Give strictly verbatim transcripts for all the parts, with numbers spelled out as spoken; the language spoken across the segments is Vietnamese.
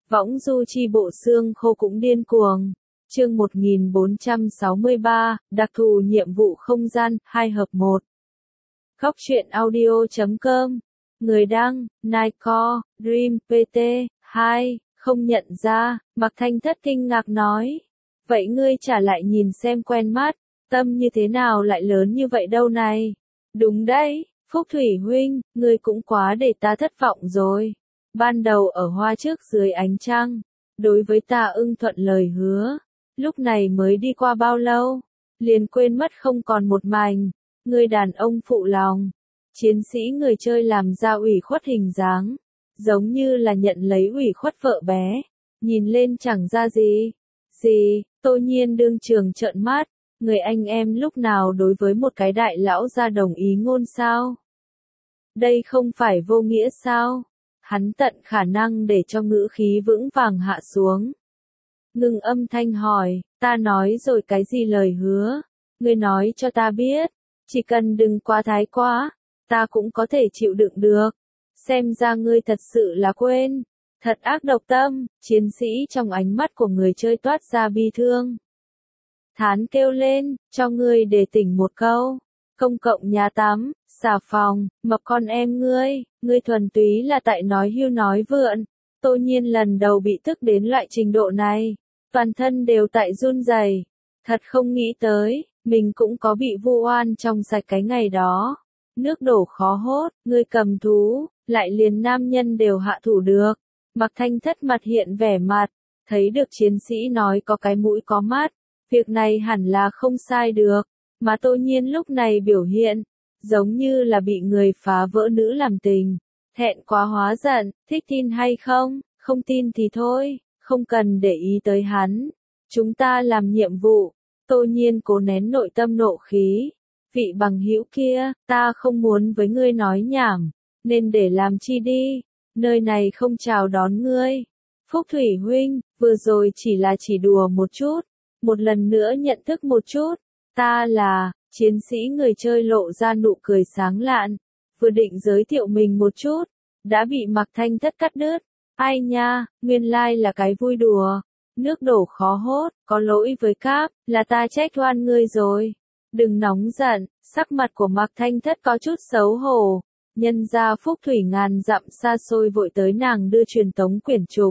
Võng du chi bộ xương khô cũng điên cuồng. Chương một nghìn bốn trăm sáu mươi ba, đặc thù nhiệm vụ không gian, hai hợp một. Góc truyện audio chấm com. Người đăng, Nightcore, Dream pê tê, hai, không nhận ra, Mạc Thanh Thất kinh ngạc nói. Vậy ngươi trả lại nhìn xem quen mắt, tâm như thế nào lại lớn như vậy đâu này? Đúng đấy, Phúc Thủy huynh, ngươi cũng quá để ta thất vọng rồi. Ban đầu ở hoa trước dưới ánh trăng, đối với ta ưng thuận lời hứa, lúc này mới đi qua bao lâu, liền quên mất không còn một mảnh, người đàn ông phụ lòng, chiến sĩ người chơi làm ra ủy khuất hình dáng, giống như là nhận lấy ủy khuất vợ bé, nhìn lên chẳng ra gì, gì, Tô Nhiên đương trường trợn mắt, người anh em lúc nào đối với một cái đại lão ra đồng ý ngôn sao? Đây không phải vô nghĩa sao? Hắn tận khả năng để cho ngữ khí vững vàng hạ xuống. Ngừng âm thanh hỏi, ta nói rồi cái gì lời hứa? Ngươi nói cho ta biết, chỉ cần đừng quá thái quá, ta cũng có thể chịu đựng được. Xem ra ngươi thật sự là quên. Thật ác độc tâm, chiến sĩ trong ánh mắt của người chơi toát ra bi thương. Thán kêu lên, cho ngươi để tỉnh một câu. Công cộng nhà tắm, xà phòng, mập con em ngươi, ngươi thuần túy là tại nói hưu nói vượn. Tô Nhiên lần đầu bị tức đến loại trình độ này, toàn thân đều tại run rẩy. Thật không nghĩ tới, mình cũng có bị vu oan trong sạch cái ngày đó. Nước đổ khó hốt, ngươi cầm thú, lại liền nam nhân đều hạ thủ được. Mạc Thanh Thất mặt hiện vẻ mặt, thấy được chiến sĩ nói có cái mũi có mắt, việc này hẳn là không sai được. Mà Tô Nhiên lúc này biểu hiện, giống như là bị người phá vỡ nữ làm tình. Thẹn quá hóa giận, thích tin hay không, không tin thì thôi, không cần để ý tới hắn. Chúng ta làm nhiệm vụ. Tô Nhiên cố nén nội tâm nộ khí. Vị bằng hữu kia, ta không muốn với ngươi nói nhảm, nên để làm chi đi, nơi này không chào đón ngươi. Phúc Thủy huynh, vừa rồi chỉ là chỉ đùa một chút, một lần nữa nhận thức một chút. Ta là, chiến sĩ người chơi lộ ra nụ cười sáng lạn, vừa định giới thiệu mình một chút, đã bị Mạc Thanh Thất cắt đứt. Ai nha, nguyên lai like là cái vui đùa, nước đổ khó hốt, có lỗi với Cáp, là ta trách oan ngươi rồi. Đừng nóng giận, sắc mặt của Mạc Thanh Thất có chút xấu hổ, nhân ra Phúc Thủy ngàn dặm xa xôi vội tới nàng đưa truyền tống quyển trục.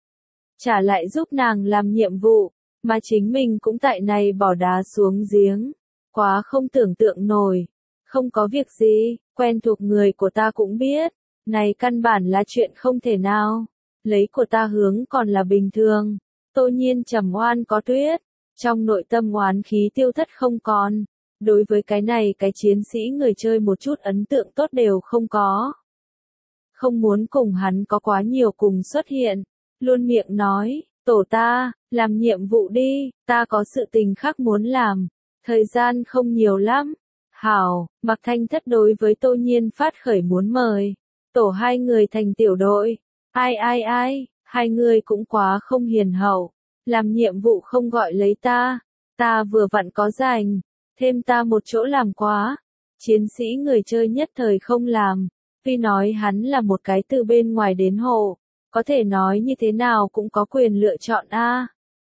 Trả lại giúp nàng làm nhiệm vụ. Mà chính mình cũng tại này bỏ đá xuống giếng. Quá không tưởng tượng nổi. Không có việc gì, quen thuộc người của ta cũng biết. Này căn bản là chuyện không thể nào. Lấy của ta hướng còn là bình thường. Tô Nhiên trầm oan có tuyết. Trong nội tâm oán khí tiêu thất không còn. Đối với cái này cái chiến sĩ người chơi một chút ấn tượng tốt đều không có. Không muốn cùng hắn có quá nhiều cùng xuất hiện. Luôn miệng nói. Tổ ta, làm nhiệm vụ đi, ta có sự tình khác muốn làm. Thời gian không nhiều lắm. Hảo, Mạc Thanh Thất đối với Tô Nhiên phát khởi muốn mời. Tổ hai người thành tiểu đội. Ai ai ai, hai người cũng quá không hiền hậu. Làm nhiệm vụ không gọi lấy ta. Ta vừa vặn có rảnh. Thêm ta một chỗ làm quá. Chiến sĩ người chơi nhất thời không làm. Tuy nói hắn là một cái từ bên ngoài đến hộ. Có thể nói như thế nào cũng có quyền lựa chọn a. À,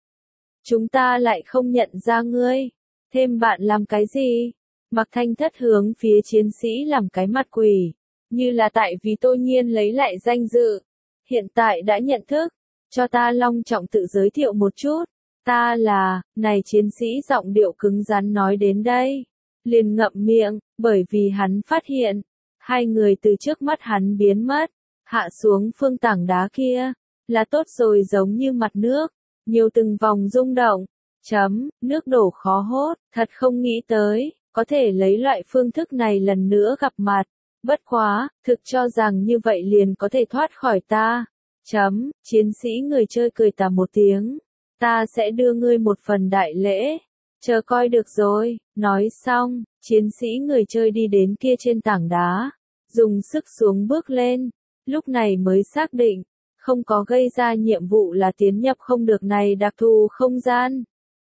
chúng ta lại không nhận ra ngươi. Thêm bạn làm cái gì? Mạc Thanh Thất hướng phía chiến sĩ làm cái mặt quỷ. Như là tại vì Tô Nhiên lấy lại danh dự. Hiện tại đã nhận thức. Cho ta long trọng tự giới thiệu một chút. Ta là, này chiến sĩ giọng điệu cứng rắn nói đến đây. Liền ngậm miệng, bởi vì hắn phát hiện. Hai người từ trước mắt hắn biến mất. Hạ xuống phương tảng đá kia, là tốt rồi giống như mặt nước, nhiều từng vòng rung động, chấm, nước đổ khó hốt, thật không nghĩ tới, có thể lấy loại phương thức này lần nữa gặp mặt, bất quá, thực cho rằng như vậy liền có thể thoát khỏi ta, chấm, chiến sĩ người chơi cười tà một tiếng, ta sẽ đưa ngươi một phần đại lễ, chờ coi được rồi, nói xong, chiến sĩ người chơi đi đến kia trên tảng đá, dùng sức xuống bước lên. Lúc này mới xác định, không có gây ra nhiệm vụ là tiến nhập không được này đặc thù không gian.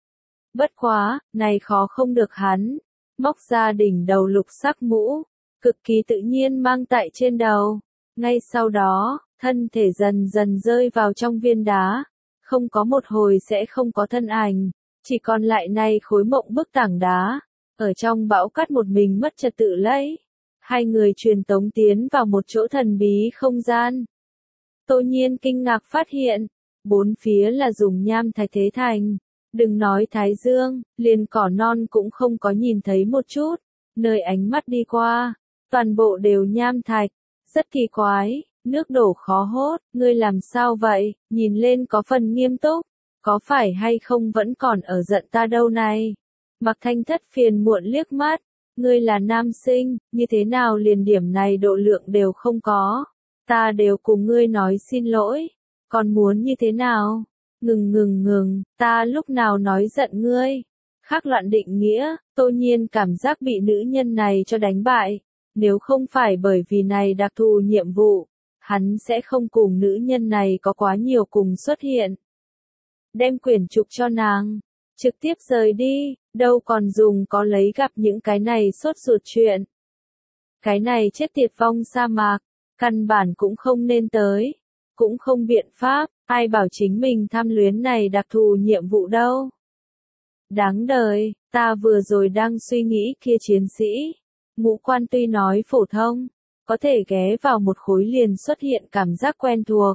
Bất quá, này khó không được hắn, móc ra đỉnh đầu lục sắc mũ, cực kỳ tự nhiên mang tại trên đầu. Ngay sau đó, thân thể dần dần rơi vào trong viên đá, không có một hồi sẽ không có thân ảnh, chỉ còn lại này khối mộng bức tảng đá, ở trong bão cát một mình mất trật tự lấy. Hai người truyền tống tiến vào một chỗ thần bí không gian. Tô Nhiên kinh ngạc phát hiện, bốn phía là dùng nham thạch thế thành, đừng nói thái dương, liền cỏ non cũng không có nhìn thấy một chút, nơi ánh mắt đi qua, toàn bộ đều nham thạch, rất kỳ quái, nước đổ khó hốt, ngươi làm sao vậy, nhìn lên có phần nghiêm túc, có phải hay không vẫn còn ở giận ta đâu này. Mạc Thanh Thất phiền muộn liếc mắt, ngươi là nam sinh, như thế nào liền điểm này độ lượng đều không có, ta đều cùng ngươi nói xin lỗi, còn muốn như thế nào? Ngừng ngừng ngừng, ta lúc nào nói giận ngươi? Khác loạn định nghĩa, Tô Nhiên cảm giác bị nữ nhân này cho đánh bại, nếu không phải bởi vì này đặc thù nhiệm vụ, hắn sẽ không cùng nữ nhân này có quá nhiều cùng xuất hiện. Đem quyển trục cho nàng, trực tiếp rời đi, đâu còn dùng có lấy gặp những cái này sốt ruột chuyện. Cái này chết tiệt vong sa mạc, căn bản cũng không nên tới, cũng không biện pháp, ai bảo chính mình tham luyến này đặc thù nhiệm vụ đâu. Đáng đời, ta vừa rồi đang suy nghĩ kia chiến sĩ, ngũ quan tuy nói phổ thông, có thể ghé vào một khối liền xuất hiện cảm giác quen thuộc.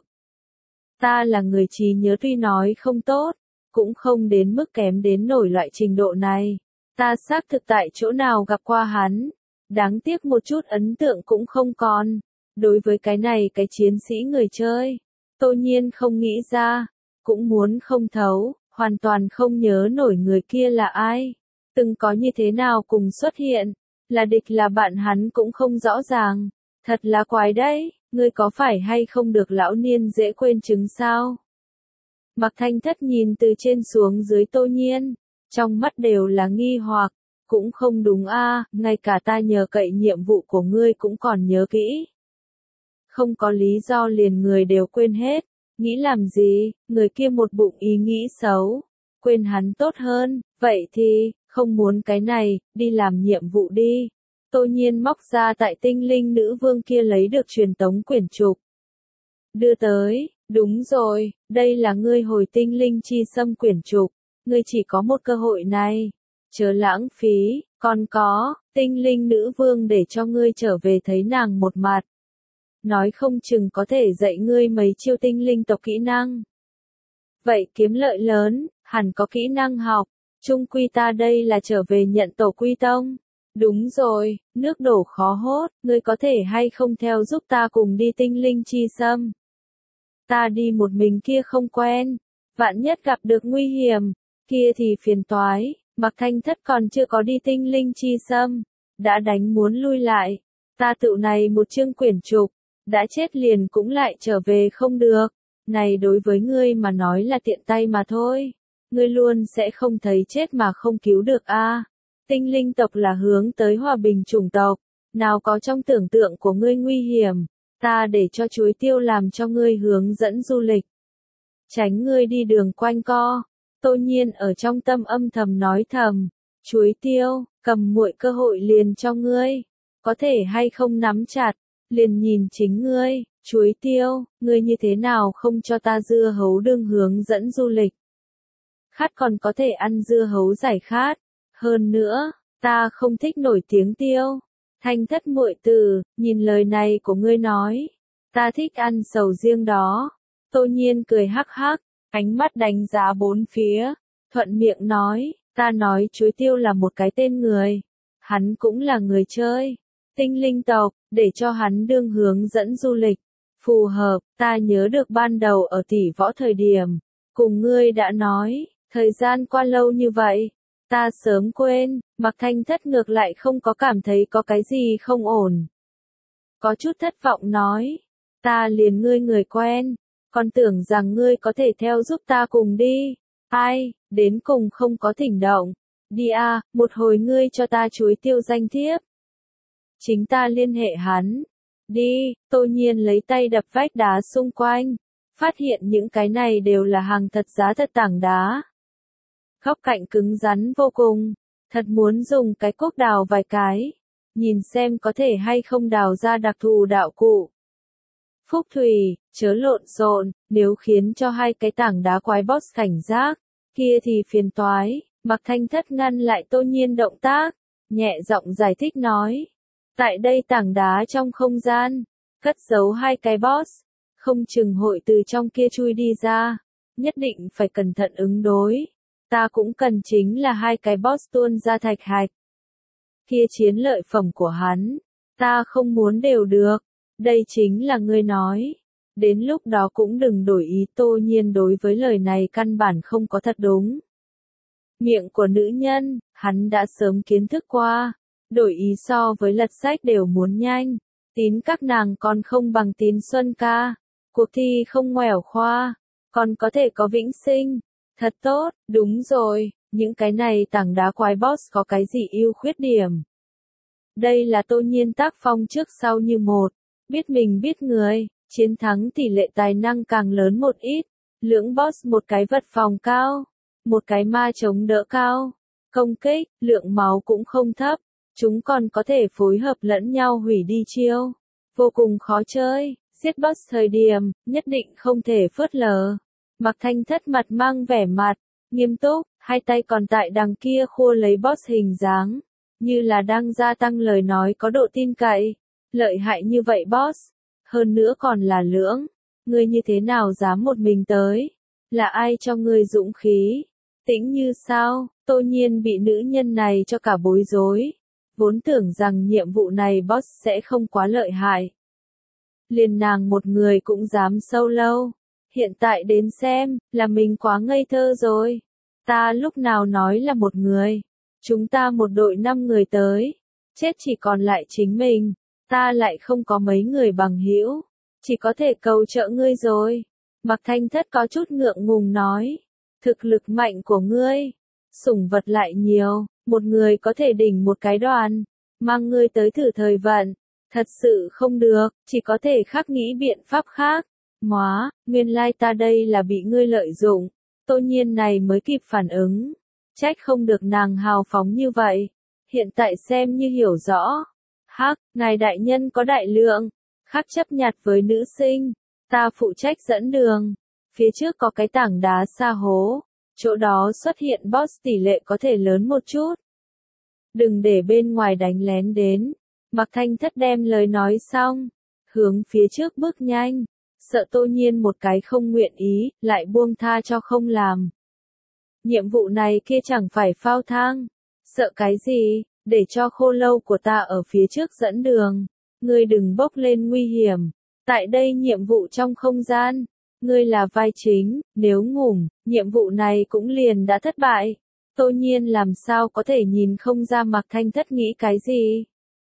Ta là người trí nhớ tuy nói không tốt, cũng không đến mức kém đến nổi loại trình độ này. Ta xác thực tại chỗ nào gặp qua hắn, đáng tiếc một chút ấn tượng cũng không còn. Đối với cái này cái chiến sĩ người chơi, Tô Nhiên không nghĩ ra, cũng muốn không thấu, hoàn toàn không nhớ nổi người kia là ai, từng có như thế nào cùng xuất hiện, là địch là bạn hắn cũng không rõ ràng, thật là quái đấy, ngươi có phải hay không được lão niên dễ quên chứng sao? Mạc Thanh Thất nhìn từ trên xuống dưới Tô Nhiên, trong mắt đều là nghi hoặc, cũng không đúng a, ngay cả ta nhờ cậy nhiệm vụ của ngươi cũng còn nhớ kỹ. Không có lý do liền người đều quên hết, nghĩ làm gì, người kia một bụng ý nghĩ xấu, quên hắn tốt hơn, vậy thì, không muốn cái này, đi làm nhiệm vụ đi. Tô Nhiên móc ra tại tinh linh nữ vương kia lấy được truyền tống quyển trục. Đưa tới, đúng rồi, đây là ngươi hồi tinh linh chi xâm quyển trục, ngươi chỉ có một cơ hội này, chớ lãng phí, còn có, tinh linh nữ vương để cho ngươi trở về thấy nàng một mặt. Nói không chừng có thể dạy ngươi mấy chiêu tinh linh tộc kỹ năng. Vậy kiếm lợi lớn, hẳn có kỹ năng học, chung quy ta đây là trở về nhận tổ quy tông. Đúng rồi, nước đổ khó hốt, ngươi có thể hay không theo giúp ta cùng đi tinh linh chi xâm. Ta đi một mình kia không quen, vạn nhất gặp được nguy hiểm, kia thì phiền toái, Mạc Thanh Thất còn chưa có đi tinh linh chi xâm, đã đánh muốn lui lại, ta tự này một chương quyển trục, đã chết liền cũng lại trở về không được, này đối với ngươi mà nói là tiện tay mà thôi, ngươi luôn sẽ không thấy chết mà không cứu được a. À. Tinh linh tộc là hướng tới hòa bình chủng tộc, nào có trong tưởng tượng của ngươi nguy hiểm, ta để cho chuối tiêu làm cho ngươi hướng dẫn du lịch. Tránh ngươi đi đường quanh co, Tô Nhiên ở trong tâm âm thầm nói thầm, chuối tiêu, cầm muội cơ hội liền cho ngươi, có thể hay không nắm chặt, liền nhìn chính ngươi, chuối tiêu, ngươi như thế nào không cho ta dưa hấu đương hướng dẫn du lịch. Khát còn có thể ăn dưa hấu giải khát. Hơn nữa, ta không thích nổi tiếng tiêu. Thanh Thất muội tử, nhìn lời này của ngươi nói, ta thích ăn sầu riêng đó. Tô Nhiên cười hắc hắc, ánh mắt đánh giá bốn phía, thuận miệng nói, ta nói chuối tiêu là một cái tên người, hắn cũng là người chơi, tinh linh tộc, để cho hắn đương hướng dẫn du lịch, phù hợp, ta nhớ được ban đầu ở tỷ võ thời điểm, cùng ngươi đã nói, thời gian qua lâu như vậy. Ta sớm quên, Mạc Thanh Thất ngược lại không có cảm thấy có cái gì không ổn. Có chút thất vọng nói, ta liền ngươi người quen, còn tưởng rằng ngươi có thể theo giúp ta cùng đi. Ai, đến cùng không có thỉnh động. Đi à, một hồi ngươi cho ta chuối tiêu danh thiếp. Chính ta liên hệ hắn. Đi, Tô Nhiên lấy tay đập vách đá xung quanh. Phát hiện những cái này đều là hàng thật giá thật tảng đá. Góc cạnh cứng rắn vô cùng, thật muốn dùng cái cuốc đào vài cái, nhìn xem có thể hay không đào ra đặc thù đạo cụ. Phúc thủy, chớ lộn xộn, nếu khiến cho hai cái tảng đá quái boss cảnh giác, kia thì phiền toái. Mạc Thanh Thất ngăn lại Tô Nhiên động tác, nhẹ giọng giải thích nói. Tại đây tảng đá trong không gian, cất giấu hai cái boss, không chừng hội từ trong kia chui đi ra, nhất định phải cẩn thận ứng đối. Ta cũng cần chính là hai cái boss tuôn ra thạch hạch. Kia chiến lợi phẩm của hắn, ta không muốn đều được, đây chính là ngươi nói. Đến lúc đó cũng đừng đổi ý. Tô Nhiên đối với lời này căn bản không có thật đúng. Miệng của nữ nhân, hắn đã sớm kiến thức qua, đổi ý so với lật sách đều muốn nhanh. Tín các nàng còn không bằng tín Xuân ca, cuộc thi không ngoẻo khoa, còn có thể có vĩnh sinh. Thật tốt, đúng rồi, những cái này tảng đá quái boss có cái gì ưu khuyết điểm. Đây là Tô Nhiên tác phong trước sau như một, biết mình biết người, chiến thắng tỷ lệ tài năng càng lớn một ít. Lưỡng boss một cái vật phòng cao, một cái ma chống đỡ cao, công kích, lượng máu cũng không thấp, chúng còn có thể phối hợp lẫn nhau hủy đi chiêu. Vô cùng khó chơi, giết boss thời điểm, nhất định không thể phớt lờ. Mạc Thanh Thất mặt mang vẻ mặt, nghiêm túc, hai tay còn tại đằng kia khua lấy boss hình dáng, như là đang gia tăng lời nói có độ tin cậy. Lợi hại như vậy boss, hơn nữa còn là lưỡng, ngươi như thế nào dám một mình tới? Là ai cho ngươi dũng khí? Tĩnh Như sao? Tô Nhiên bị nữ nhân này cho cả bối rối, vốn tưởng rằng nhiệm vụ này boss sẽ không quá lợi hại. Liền nàng một người cũng dám solo. Hiện tại đến xem, là mình quá ngây thơ rồi. Ta lúc nào nói là một người. Chúng ta một đội năm người tới. Chết chỉ còn lại chính mình. Ta lại không có mấy người bằng hữu. Chỉ có thể cầu trợ ngươi rồi. Mạc Thanh Thất có chút ngượng ngùng nói. Thực lực mạnh của ngươi. Sủng vật lại nhiều. Một người có thể đỉnh một cái đoàn. Mang ngươi tới thử thời vận. Thật sự không được. Chỉ có thể khắc nghĩ biện pháp khác. Móa, nguyên lai ta đây là bị ngươi lợi dụng. Tô Nhiên này mới kịp phản ứng. Trách không được nàng hào phóng như vậy. Hiện tại xem như hiểu rõ. Hắc, ngài đại nhân có đại lượng. Khắc chấp nhặt với nữ sinh. Ta phụ trách dẫn đường. Phía trước có cái tảng đá sa hố. Chỗ đó xuất hiện boss tỷ lệ có thể lớn một chút. Đừng để bên ngoài đánh lén đến. Mạc Thanh Thất đem lời nói xong. Hướng phía trước bước nhanh. Sợ Tô Nhiên một cái không nguyện ý, lại buông tha cho không làm. Nhiệm vụ này kia chẳng phải phao thang. Sợ cái gì, để cho khô lâu của ta ở phía trước dẫn đường. Ngươi đừng bốc lên nguy hiểm. Tại đây nhiệm vụ trong không gian. Ngươi là vai chính, nếu ngủm, nhiệm vụ này cũng liền đã thất bại. Tô Nhiên làm sao có thể nhìn không ra Mạc Thanh Thất nghĩ cái gì.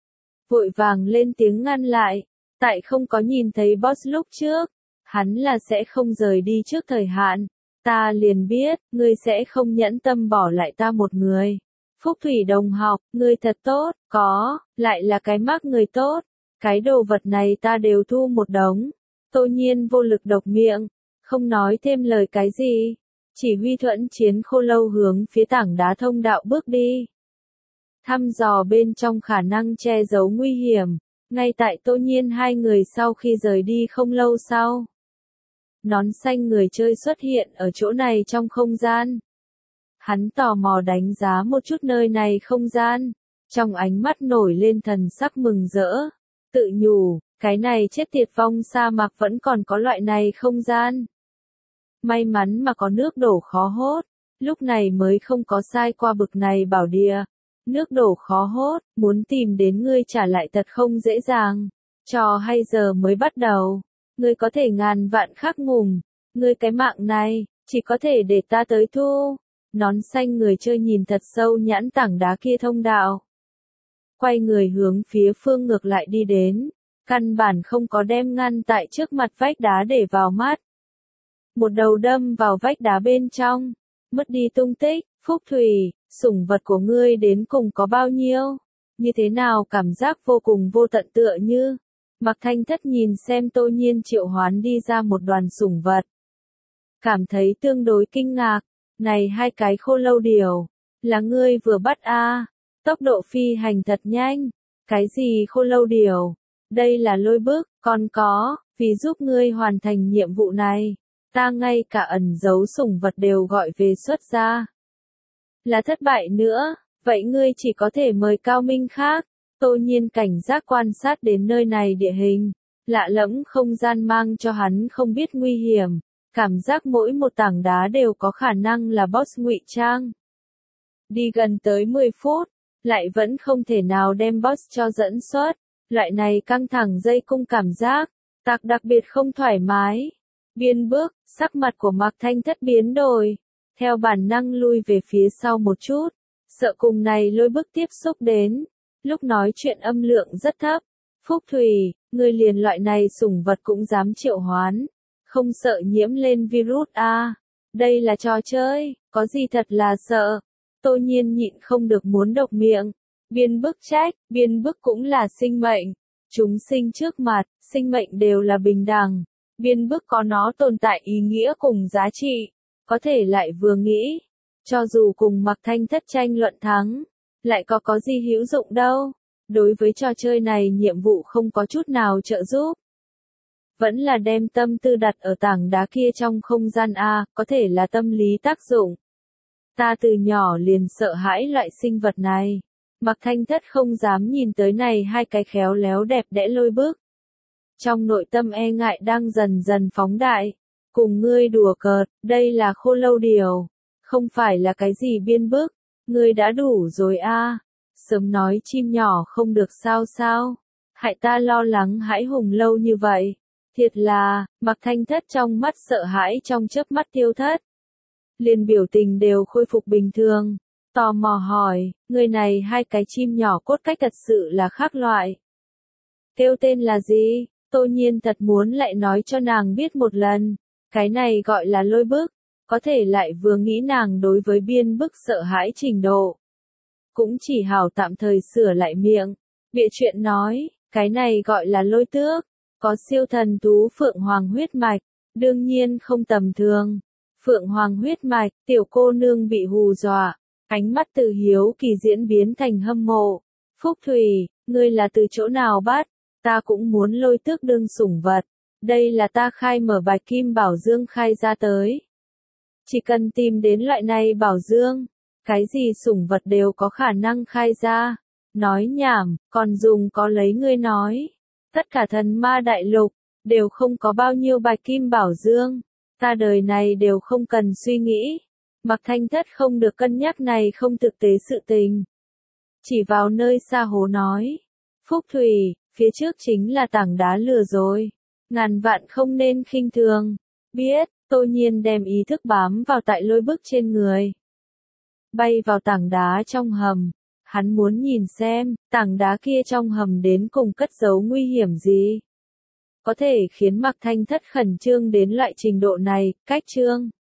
Vội vàng lên tiếng ngăn lại. Tại không có nhìn thấy boss lúc trước, hắn là sẽ không rời đi trước thời hạn. Ta liền biết, ngươi sẽ không nhẫn tâm bỏ lại ta một người. Phúc Thủy đồng học, ngươi thật tốt, có, lại là cái mác người tốt. Cái đồ vật này ta đều thu một đống. Tô Nhiên vô lực độc miệng, không nói thêm lời cái gì. Chỉ huy thuẫn chiến khô lâu hướng phía tảng đá thông đạo bước đi. Thăm dò bên trong khả năng che giấu nguy hiểm. Ngay tại Tô Nhiên hai người sau khi rời đi không lâu sau. Nón xanh người chơi xuất hiện ở chỗ này trong không gian. Hắn tò mò đánh giá một chút nơi này không gian. Trong ánh mắt nổi lên thần sắc mừng rỡ. Tự nhủ, cái này chết tiệt vong sa mạc vẫn còn có loại này không gian. May mắn mà có nước đổ khó hốt. Lúc này mới không có sai qua bực này bảo địa. Nước đổ khó hốt, muốn tìm đến ngươi trả lại thật không dễ dàng. Trò hay giờ mới bắt đầu. Ngươi có thể ngàn vạn khắc ngùng. Ngươi cái mạng này, chỉ có thể để ta tới thu. Nón xanh người chơi nhìn thật sâu nhãn tảng đá kia thông đạo. Quay người hướng phía phương ngược lại đi đến. Căn bản không có đem ngăn tại trước mặt vách đá để vào mắt. Một đầu đâm vào vách đá bên trong. Mất đi tung tích, Phúc Thủy. Sủng vật của ngươi đến cùng có bao nhiêu? Như thế nào cảm giác vô cùng vô tận tựa như? Mạc Thanh Thất nhìn xem Tô Nhiên triệu hoán đi ra một đoàn sủng vật. Cảm thấy tương đối kinh ngạc. Này hai cái khô lâu điều. Là ngươi vừa bắt a à? Tốc độ phi hành thật nhanh. Cái gì khô lâu điều? Đây là lôi bức, còn có, Vì giúp ngươi hoàn thành nhiệm vụ này, ta ngay cả ẩn giấu sủng vật đều gọi về xuất ra. Là thất bại nữa, vậy ngươi chỉ có thể mời cao minh khác. Tô Nhiên cảnh giác quan sát đến nơi này địa hình, lạ lẫm không gian mang cho hắn không biết nguy hiểm, cảm giác mỗi một tảng đá đều có khả năng là boss ngụy trang. Đi gần tới mười phút, lại vẫn không thể nào đem boss cho dẫn xuất, loại này căng thẳng dây cung cảm giác, tạc đặc biệt không thoải mái. Biên bước, sắc mặt của Mạc Thanh Thất biến đổi, theo bản năng lui về phía sau một chút, sợ cùng này lôi bức tiếp xúc đến. Lúc nói chuyện âm lượng rất thấp. Phúc Thủy, người liền loại này sủng vật cũng dám triệu hoán. Không sợ nhiễm lên virus à. Đây là trò chơi, có gì thật là sợ. Tô Nhiên nhịn không được muốn độc miệng. Biên bức trách, biên bức cũng là sinh mệnh. Chúng sinh trước mặt, sinh mệnh đều là bình đẳng. Biên bức có nó tồn tại ý nghĩa cùng giá trị. Có thể lại vừa nghĩ. Cho dù cùng Mạc Thanh Thất tranh luận thắng. Lại có có gì hữu dụng đâu. Đối với trò chơi này nhiệm vụ không có chút nào trợ giúp. Vẫn là đem tâm tư đặt ở tảng đá kia trong không gian A, có thể là tâm lý tác dụng. Ta từ nhỏ liền sợ hãi loại sinh vật này. Mạc Thanh Thất không dám nhìn tới này hai cái khéo léo đẹp đẽ lôi bức. Trong nội tâm e ngại đang dần dần phóng đại. Cùng ngươi đùa cợt, đây là khô lâu điều. Không phải là cái gì biên bức. Ngươi đã đủ rồi a. À. Sớm nói chim nhỏ không được sao sao. Hại ta lo lắng hãi hùng lâu như vậy. Thiệt là, Mạc Thanh Thất trong mắt sợ hãi trong chớp mắt tiêu thất. Liền biểu tình đều khôi phục bình thường. Tò mò hỏi, người này hai cái chim nhỏ cốt cách thật sự là khác loại. Kêu tên là gì? Tô Nhiên thật muốn lại nói cho nàng biết một lần. Cái này gọi là lôi bức. Có thể lại vừa nghĩ nàng đối với biên bức sợ hãi trình độ. Cũng chỉ hảo tạm thời sửa lại miệng. Bịa chuyện nói, cái này gọi là lôi tước. Có siêu thần thú Phượng Hoàng huyết mạch. Đương nhiên không tầm thường. Phượng Hoàng huyết mạch, tiểu cô nương bị hù dọa. Ánh mắt từ hiếu kỳ diễn biến thành hâm mộ. Phúc Thủy, ngươi là từ chỗ nào bắt? Ta cũng muốn lôi tước đương sủng vật. Đây là ta khai mở bạch kim bảo dương khai ra tới. Chỉ cần tìm đến loại này bảo dương, cái gì sủng vật đều có khả năng khai ra. Nói nhảm, còn dùng có lấy ngươi nói. Tất cả thần ma đại lục, đều không có bao nhiêu bạch kim bảo dương. Ta đời này đều không cần suy nghĩ. Mạc Thanh Thất không được cân nhắc này không thực tế sự tình. Chỉ vào nơi xa hố nói. Phúc Thủy, phía trước chính là tảng đá lửa rồi. Ngàn vạn không nên khinh thường. Biết. Tô Nhiên đem ý thức bám vào tại lôi bức trên người. Bay vào tảng đá trong hầm. Hắn muốn nhìn xem, tảng đá kia trong hầm đến cùng cất giấu nguy hiểm gì. Có thể khiến Mạc Thanh Thất khẩn trương đến loại trình độ này, cách trương.